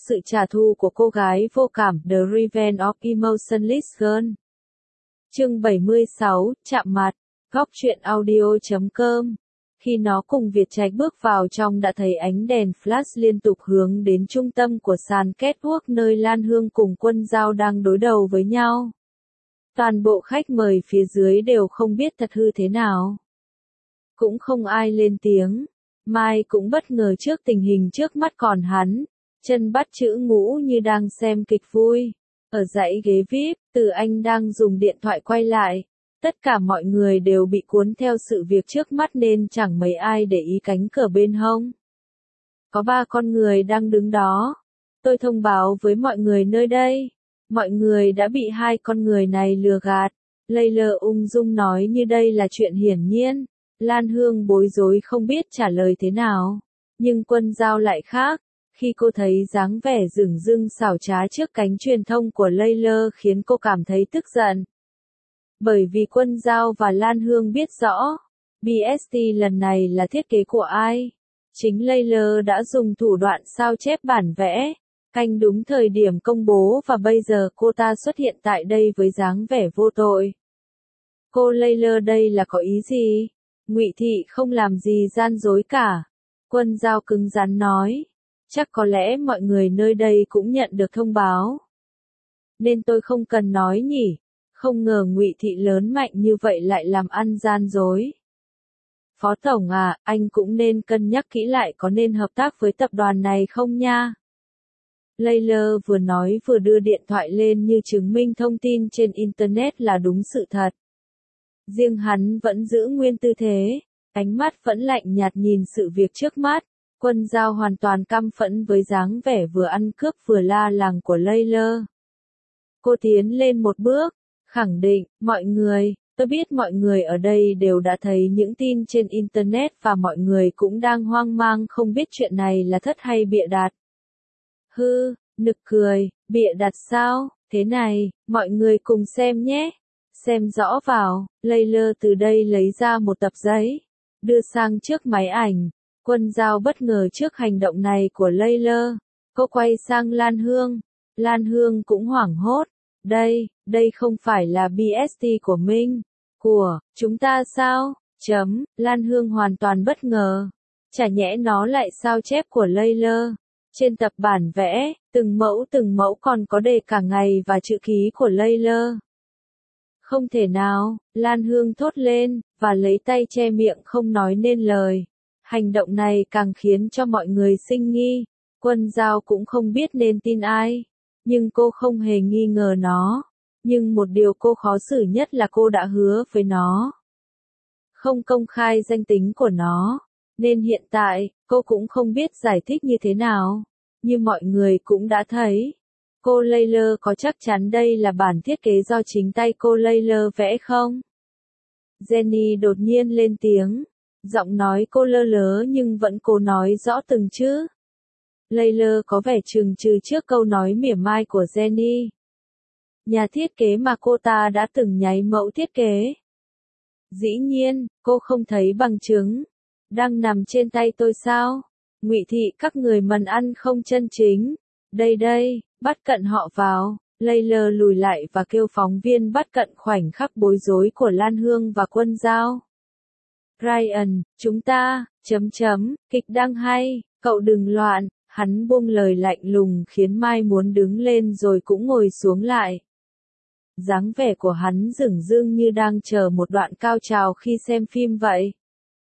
sự trả thù của cô gái vô cảm The Revenge of Emotionless Girl. Chương 76, chạm mặt. Góc truyện audio.com. Khi nó cùng Việt Trạch bước vào trong đã thấy ánh đèn flash liên tục hướng đến trung tâm của sàn catwalk nơi Lan Hương cùng Quân Dao đang đối đầu với nhau. Toàn bộ khách mời phía dưới đều không biết thật hư thế nào. Cũng không ai lên tiếng. Mai cũng bất ngờ trước tình hình trước mắt, còn hắn, chân bắt chữ ngũ như đang xem kịch vui. Ở dãy ghế VIP, Từ Anh đang dùng điện thoại quay lại. Tất cả mọi người đều bị cuốn theo sự việc trước mắt nên chẳng mấy ai để ý cánh cửa bên hông. Có 3 con người đang đứng đó. Tôi thông báo với mọi người nơi đây. Mọi người đã bị 2 con người này lừa gạt. Layla ung dung nói như đây là chuyện hiển nhiên. Lan Hương bối rối không biết trả lời thế nào. Nhưng Quân Dao lại khác. Khi cô thấy dáng vẻ dửng dưng xảo trá trước cánh truyền thông của Layla khiến cô cảm thấy tức giận. Bởi vì Quân Dao và Lan Hương biết rõ, BST lần này là thiết kế của ai. Chính Layla đã dùng thủ đoạn sao chép bản vẽ, canh đúng thời điểm công bố và bây giờ cô ta xuất hiện tại đây với dáng vẻ vô tội. Cô Layla đây là có ý gì? Ngụy Thị không làm gì gian dối cả. Quân Dao cứng rắn nói. Chắc có lẽ mọi người nơi đây cũng nhận được thông báo. Nên tôi không cần nói nhỉ. Không ngờ Ngụy Thị lớn mạnh như vậy lại làm ăn gian dối. Phó Tổng à, anh cũng nên cân nhắc kỹ lại có nên hợp tác với tập đoàn này không nha. Layla vừa nói vừa đưa điện thoại lên như chứng minh thông tin trên Internet là đúng sự thật. Riêng hắn vẫn giữ nguyên tư thế, ánh mắt vẫn lạnh nhạt nhìn sự việc trước mắt. Quân Dao hoàn toàn căm phẫn với dáng vẻ vừa ăn cướp vừa la làng của Layla. Cô tiến lên một bước, khẳng định, mọi người, tôi biết mọi người ở đây đều đã thấy những tin trên Internet và mọi người cũng đang hoang mang không biết chuyện này là thật hay bịa đặt. Hư, nực cười, bịa đặt sao, thế này, mọi người cùng xem nhé. Xem rõ vào, Layla từ đây lấy ra một tập giấy, đưa sang trước máy ảnh. Quân Dao bất ngờ trước hành động này của Layla. Cô quay sang Lan Hương. Lan Hương cũng hoảng hốt. Đây không phải là BST của Minh. Của, chúng ta sao? Lan Hương hoàn toàn bất ngờ. Chả nhẽ nó lại sao chép của Layla. Trên tập bản vẽ, từng mẫu còn có đề cả ngày và chữ ký của Layla. Không thể nào, Lan Hương thốt lên, và lấy tay che miệng không nói nên lời. Hành động này càng khiến cho mọi người sinh nghi. Quân Dao cũng không biết nên tin ai. Nhưng cô không hề nghi ngờ nó. Nhưng một điều cô khó xử nhất là cô đã hứa với nó không công khai danh tính của nó. Nên hiện tại, cô cũng không biết giải thích như thế nào. Như mọi người cũng đã thấy. Cô Layla có chắc chắn đây là bản thiết kế do chính tay cô Layla vẽ không? Jenny đột nhiên lên tiếng. Giọng nói cô lơ lớ nhưng vẫn cố nói rõ từng chữ. Layla có vẻ chừng chừ trước câu nói mỉa mai của Jenny. Nhà thiết kế mà cô ta đã từng nháy mẫu thiết kế. Dĩ nhiên, cô không thấy bằng chứng. Đang nằm trên tay tôi sao? Ngụy Thị các người mần ăn không chân chính. Đây, bắt cận họ vào. Layla lùi lại và kêu phóng viên bắt cận khoảnh khắc bối rối của Lan Hương và Quân Dao. Ryan, chúng ta, kịch đang hay, cậu đừng loạn, hắn buông lời lạnh lùng khiến Mai muốn đứng lên rồi cũng ngồi xuống lại. Dáng vẻ của hắn dửng dưng như đang chờ một đoạn cao trào khi xem phim vậy.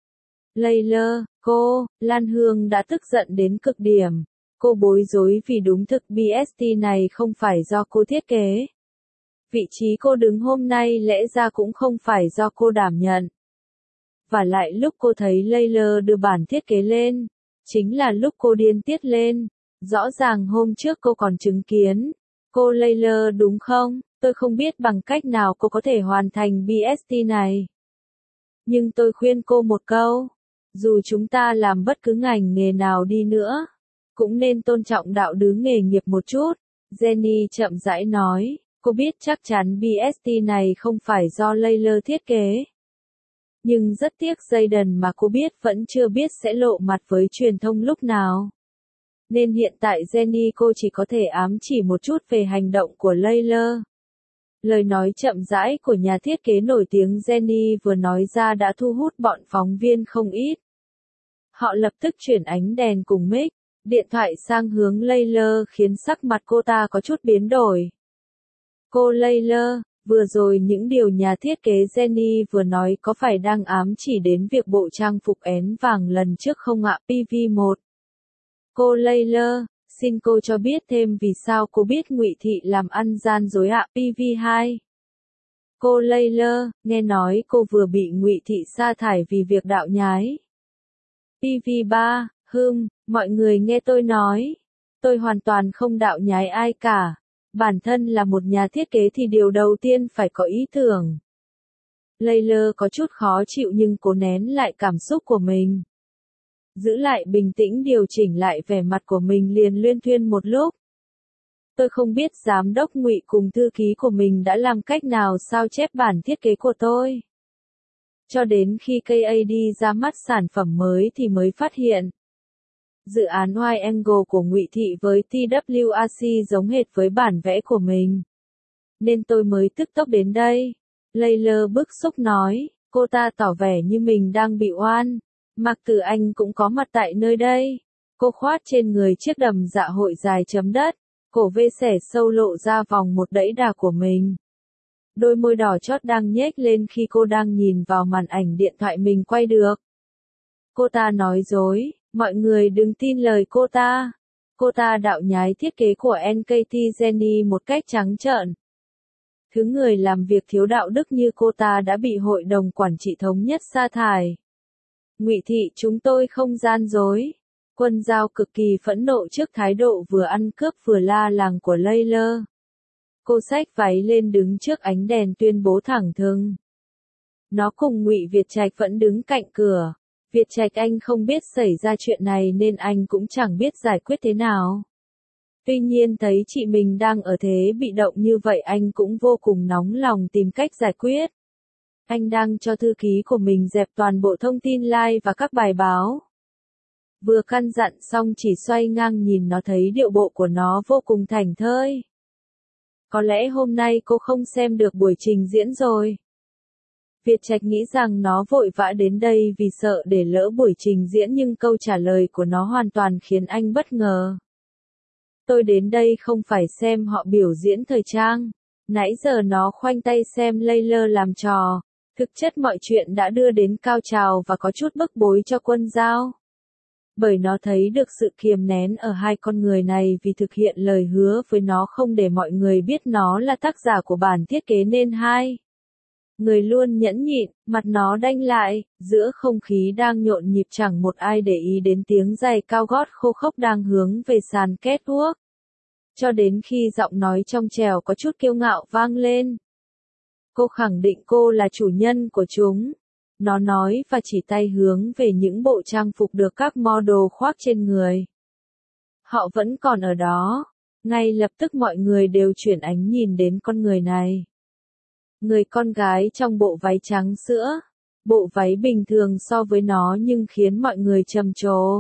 Layla, Lan Hương đã tức giận đến cực điểm. Cô bối rối vì đúng thực BST này không phải do cô thiết kế. Vị trí cô đứng hôm nay lẽ ra cũng không phải do cô đảm nhận. Và lại lúc cô thấy Layla đưa bản thiết kế lên, chính là lúc cô điên tiết lên. Rõ ràng hôm trước cô còn chứng kiến. Cô Layla đúng không? Tôi không biết bằng cách nào cô có thể hoàn thành BST này. Nhưng tôi khuyên cô một câu. Dù chúng ta làm bất cứ ngành nghề nào đi nữa, cũng nên tôn trọng đạo đức nghề nghiệp một chút. Jenny chậm rãi nói. Cô biết chắc chắn BST này không phải do Layla thiết kế. Nhưng rất tiếc Jayden mà cô biết vẫn chưa biết sẽ lộ mặt với truyền thông lúc nào. Nên hiện tại Jenny cô chỉ có thể ám chỉ một chút về hành động của Layla. Lời nói chậm rãi của nhà thiết kế nổi tiếng Jenny vừa nói ra đã thu hút bọn phóng viên không ít. Họ lập tức chuyển ánh đèn cùng mic, điện thoại sang hướng Layla khiến sắc mặt cô ta có chút biến đổi. Cô Layla, vừa rồi những điều nhà thiết kế Jenny vừa nói có phải đang ám chỉ đến việc bộ trang phục én vàng lần trước không ạ? PV1. Cô Layla, xin cô cho biết thêm vì sao cô biết Ngụy Thị làm ăn gian dối ạ? PV2. Cô Layla, nghe nói cô vừa bị Ngụy Thị sa thải vì việc đạo nhái. PV3, mọi người nghe tôi nói. Tôi hoàn toàn không đạo nhái ai cả. Bản thân là một nhà thiết kế thì điều đầu tiên phải có ý tưởng. Layla có chút khó chịu nhưng cố nén lại cảm xúc của mình. Giữ lại bình tĩnh điều chỉnh lại vẻ mặt của mình liền luyên thuyên một lúc. Tôi không biết giám đốc Ngụy cùng thư ký của mình đã làm cách nào sao chép bản thiết kế của tôi. Cho đến khi KAD ra mắt sản phẩm mới thì mới phát hiện. Dự án Wide Angle của Ngụy Thị với TWRC giống hệt với bản vẽ của mình. Nên tôi mới tức tốc đến đây. Layla bức xúc nói, cô ta tỏ vẻ như mình đang bị oan. Mạc Tử Anh cũng có mặt tại nơi đây. Cô khoác trên người chiếc đầm dạ hội dài chấm đất, cổ vê xẻ sâu lộ ra vòng một đẫy đà của mình. Đôi môi đỏ chót đang nhếch lên khi cô đang nhìn vào màn ảnh điện thoại mình quay được. Cô ta nói dối, mọi người đừng tin lời cô ta. Cô ta đạo nhái thiết kế của NKT Jenny một cách trắng trợn. Thứ người làm việc thiếu đạo đức như cô ta đã bị hội đồng quản trị thống nhất sa thải. Ngụy Thị chúng tôi không gian dối. Quân Giao cực kỳ phẫn nộ trước thái độ vừa ăn cướp vừa la làng của Layla. Cô xách váy lên đứng trước ánh đèn tuyên bố thẳng thừng. Nó cùng Ngụy Việt Trạch vẫn đứng cạnh cửa. Việt Trạch anh không biết xảy ra chuyện này nên anh cũng chẳng biết giải quyết thế nào. Tuy nhiên thấy chị mình đang ở thế bị động như vậy anh cũng vô cùng nóng lòng tìm cách giải quyết. Anh đang cho thư ký của mình dẹp toàn bộ thông tin live và các bài báo. Vừa căn dặn xong chỉ xoay ngang nhìn nó thấy điệu bộ của nó vô cùng thảnh thơi. Có lẽ hôm nay cô không xem được buổi trình diễn rồi. Việt Trạch nghĩ rằng nó vội vã đến đây vì sợ để lỡ buổi trình diễn nhưng câu trả lời của nó hoàn toàn khiến anh bất ngờ. Tôi đến đây không phải xem họ biểu diễn thời trang. Nãy giờ nó khoanh tay xem Layla làm trò. Thực chất mọi chuyện đã đưa đến cao trào và có chút bức bối cho Quân Giao. Bởi nó thấy được sự kiềm nén ở hai con người này vì thực hiện lời hứa với nó không để mọi người biết nó là tác giả của bản thiết kế nên hai người luôn nhẫn nhịn, mặt nó đanh lại, giữa không khí đang nhộn nhịp chẳng một ai để ý đến tiếng giày cao gót khô khốc đang hướng về sàn catwalk. Cho đến khi giọng nói trong trẻo có chút kiêu ngạo vang lên. Cô khẳng định cô là chủ nhân của chúng. Nó nói và chỉ tay hướng về những bộ trang phục được các model khoác trên người. Họ vẫn còn ở đó. Ngay lập tức mọi người đều chuyển ánh nhìn đến con người này. Người con gái trong bộ váy trắng sữa. Bộ váy bình thường so với nó nhưng khiến mọi người trầm trồ.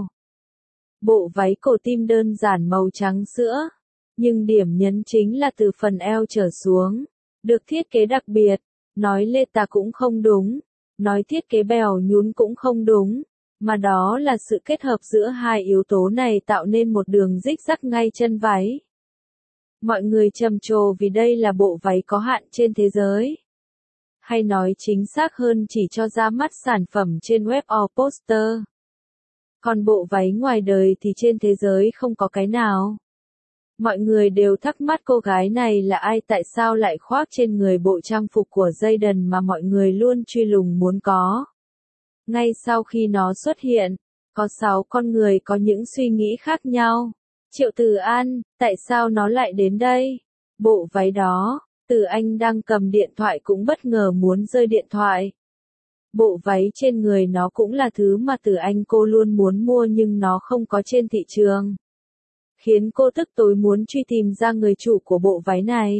Bộ váy cổ tim đơn giản màu trắng sữa. Nhưng điểm nhấn chính là từ phần eo trở xuống. Được thiết kế đặc biệt. Nói lê tà cũng không đúng. Nói thiết kế bèo nhún cũng không đúng. Mà đó là sự kết hợp giữa hai yếu tố này tạo nên một đường rích rắc ngay chân váy. Mọi người trầm trồ vì đây là bộ váy có hạn trên thế giới. Hay nói chính xác hơn chỉ cho ra mắt sản phẩm trên web or poster. Còn bộ váy ngoài đời thì trên thế giới không có cái nào. Mọi người đều thắc mắc cô gái này là ai tại sao lại khoác trên người bộ trang phục của Jayden mà mọi người luôn truy lùng muốn có. Ngay sau khi nó xuất hiện, có 6 con người có những suy nghĩ khác nhau. Triệu Từ An, tại sao nó lại đến đây? Bộ váy đó, Từ Anh đang cầm điện thoại cũng bất ngờ muốn rơi điện thoại. Bộ váy trên người nó cũng là thứ mà Từ Anh cô luôn muốn mua nhưng nó không có trên thị trường. Khiến cô tức tối muốn truy tìm ra người chủ của bộ váy này.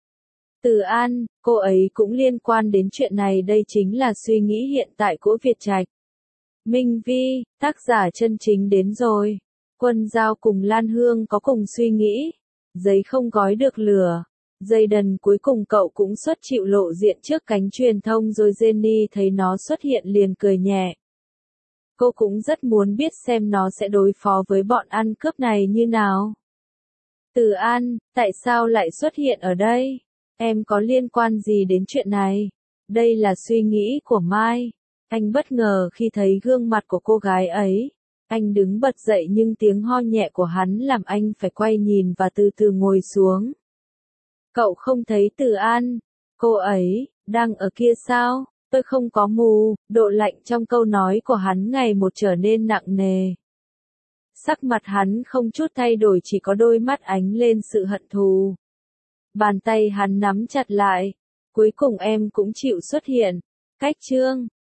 Từ An, cô ấy cũng liên quan đến chuyện này đây chính là suy nghĩ hiện tại của Việt Trạch. Minh Vi, tác giả chân chính đến rồi. Quân Giao cùng Lan Hương có cùng suy nghĩ. Giấy không gói được lửa. Jayden cuối cùng cậu cũng xuất chịu lộ diện trước cánh truyền thông rồi Jenny thấy nó xuất hiện liền cười nhẹ. Cô cũng rất muốn biết xem nó sẽ đối phó với bọn ăn cướp này như nào. Từ An, tại sao lại xuất hiện ở đây? Em có liên quan gì đến chuyện này? Đây là suy nghĩ của Mai. Anh bất ngờ khi thấy gương mặt của cô gái ấy. Anh đứng bật dậy nhưng tiếng ho nhẹ của hắn làm anh phải quay nhìn và từ từ ngồi xuống. Cậu không thấy Từ An? Cô ấy, đang ở kia sao? Tôi không có mù. Độ lạnh trong câu nói của hắn ngày một trở nên nặng nề. Sắc mặt hắn không chút thay đổi, chỉ có đôi mắt ánh lên sự hận thù. Bàn tay hắn nắm chặt lại. Cuối cùng em cũng chịu xuất hiện. Cách chương